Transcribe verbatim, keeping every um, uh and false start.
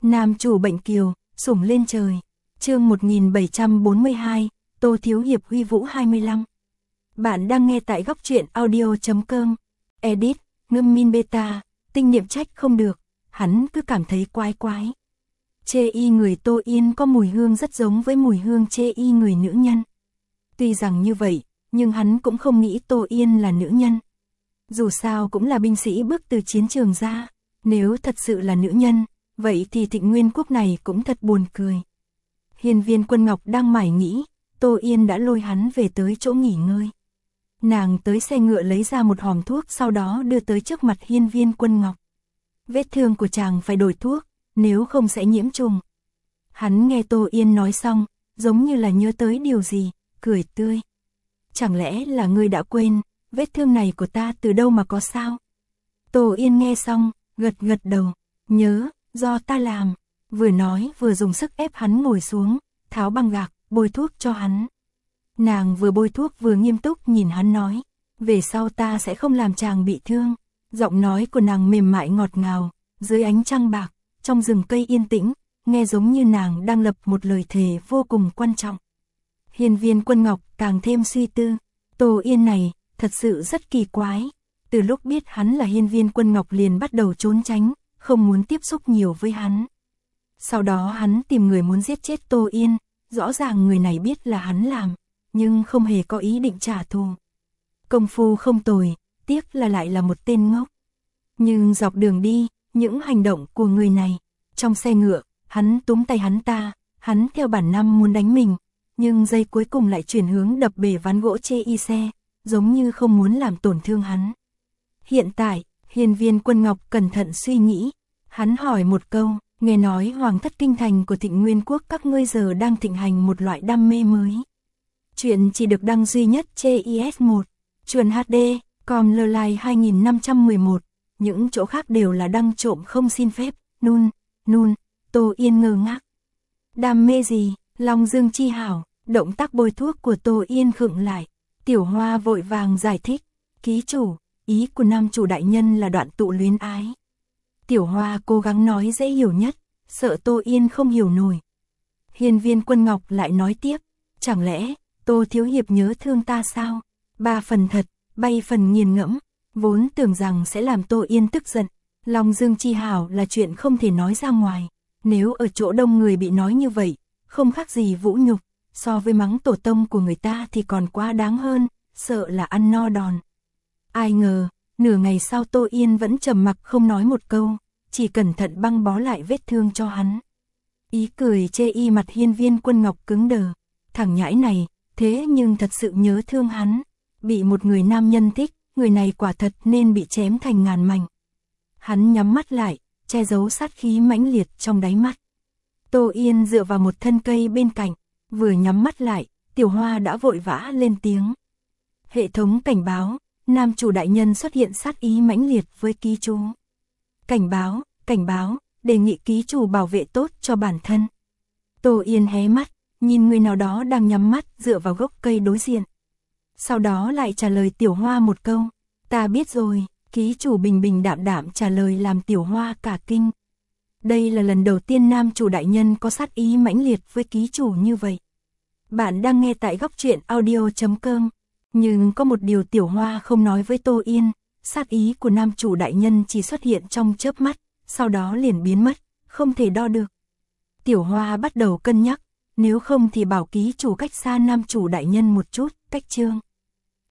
Nam chủ bệnh kiều, sủng lên trời. Chương một nghìn bảy trăm bốn mươi hai, Tô Thiếu Hiệp huy vũ hai mươi lăm. Bạn đang nghe tại góc truyện audio chấm com. Edit, ngâm min beta, tinh niệm trách không được, hắn cứ cảm thấy quái quái. Chê y người Tô Yên có mùi hương rất giống với mùi hương chê y người nữ nhân. Tuy rằng như vậy, nhưng hắn cũng không nghĩ Tô Yên là nữ nhân. Dù sao cũng là binh sĩ bước từ chiến trường ra, nếu thật sự là nữ nhân, vậy thì Thịnh Nguyên Quốc này cũng thật buồn cười. Hiên Viên Quân Ngọc đang mải nghĩ, Tô Yên đã lôi hắn về tới chỗ nghỉ ngơi. Nàng tới xe ngựa lấy ra một hòm thuốc, sau đó đưa tới trước mặt Hiên Viên Quân Ngọc. Vết thương của chàng phải đổi thuốc, nếu không sẽ nhiễm trùng. Hắn nghe Tô Yên nói xong, giống như là nhớ tới điều gì, cười tươi. Chẳng lẽ là ngươi đã quên, vết thương này của ta từ đâu mà có sao? Tô Yên nghe xong, gật gật đầu, nhớ, do ta làm. Vừa nói vừa dùng sức ép hắn ngồi xuống, tháo băng gạc, bôi thuốc cho hắn. Nàng vừa bôi thuốc vừa nghiêm túc nhìn hắn nói, về sau ta sẽ không làm chàng bị thương. Giọng nói của nàng mềm mại ngọt ngào, dưới ánh trăng bạc, trong rừng cây yên tĩnh, nghe giống như nàng đang lập một lời thề vô cùng quan trọng. Hiên Viên Quân Ngọc càng thêm suy tư, Tô Yên này, thật sự rất kỳ quái. Từ lúc biết hắn là Hiên Viên Quân Ngọc liền bắt đầu trốn tránh, không muốn tiếp xúc nhiều với hắn. Sau đó hắn tìm người muốn giết chết Tô Yên, rõ ràng người này biết là hắn làm, nhưng không hề có ý định trả thù. Công phu không tồi, tiếc là lại là một tên ngốc. Nhưng dọc đường đi, những hành động của người này, trong xe ngựa, hắn túm tay hắn ta, hắn theo bản năng muốn đánh mình, nhưng giây cuối cùng lại chuyển hướng đập bể ván gỗ chê y xe, giống như không muốn làm tổn thương hắn. Hiện tại, Hiên Viên Quân Ngọc cẩn thận suy nghĩ, hắn hỏi một câu, nghe nói Hoàng thất kinh thành của Thịnh Nguyên Quốc các ngươi giờ đang thịnh hành một loại đam mê mới. Chuyện chỉ được đăng duy nhất trên i ét một, Truyền hát đê, com lơ lai hai nghìn năm trăm mười một, những chỗ khác đều là đăng trộm không xin phép, nun, nun, Tô Yên ngơ ngác. Đam mê gì? Long Dương chi hảo, động tác bôi thuốc của Tô Yên khựng lại. Tiểu Hoa vội vàng giải thích, ký chủ, ý của nam chủ đại nhân là đoạn tụ luyến ái. Tiểu Hoa cố gắng nói dễ hiểu nhất, sợ Tô Yên không hiểu nổi. Hiên Viên Quân Ngọc lại nói tiếp, chẳng lẽ Tô Thiếu Hiệp nhớ thương ta sao? Ba phần thật, bay phần nghiền ngẫm, vốn tưởng rằng sẽ làm Tô Yên tức giận. Long Dương chi hảo là chuyện không thể nói ra ngoài, nếu ở chỗ đông người bị nói như vậy, không khác gì vũ nhục, so với mắng tổ tông của người ta thì còn quá đáng hơn, sợ là ăn no đòn. Ai ngờ, nửa ngày sau Tô Yên vẫn trầm mặc không nói một câu, chỉ cẩn thận băng bó lại vết thương cho hắn. Ý cười chê y mặt Hiên Viên Quân Ngọc cứng đờ, thằng nhãi này, thế nhưng thật sự nhớ thương hắn, bị một người nam nhân thích, người này quả thật nên bị chém thành ngàn mảnh. Hắn nhắm mắt lại, che giấu sát khí mãnh liệt trong đáy mắt. Tô Yên dựa vào một thân cây bên cạnh, vừa nhắm mắt lại, Tiểu Hoa đã vội vã lên tiếng. Hệ thống cảnh báo, nam chủ đại nhân xuất hiện sát ý mãnh liệt với ký chủ. Cảnh báo, cảnh báo, đề nghị ký chủ bảo vệ tốt cho bản thân. Tô Yên hé mắt, nhìn người nào đó đang nhắm mắt dựa vào gốc cây đối diện. Sau đó lại trả lời Tiểu Hoa một câu, ta biết rồi, ký chủ bình bình đạm đạm trả lời làm Tiểu Hoa cả kinh. Đây là lần đầu tiên nam chủ đại nhân có sát ý mãnh liệt với ký chủ như vậy. Bạn đang nghe tại góc truyện audio chấm com, nhưng có một điều Tiểu Hoa không nói với Tô Yên, sát ý của nam chủ đại nhân chỉ xuất hiện trong chớp mắt, sau đó liền biến mất, không thể đo được. Tiểu Hoa bắt đầu cân nhắc, nếu không thì bảo ký chủ cách xa nam chủ đại nhân một chút, cách chương.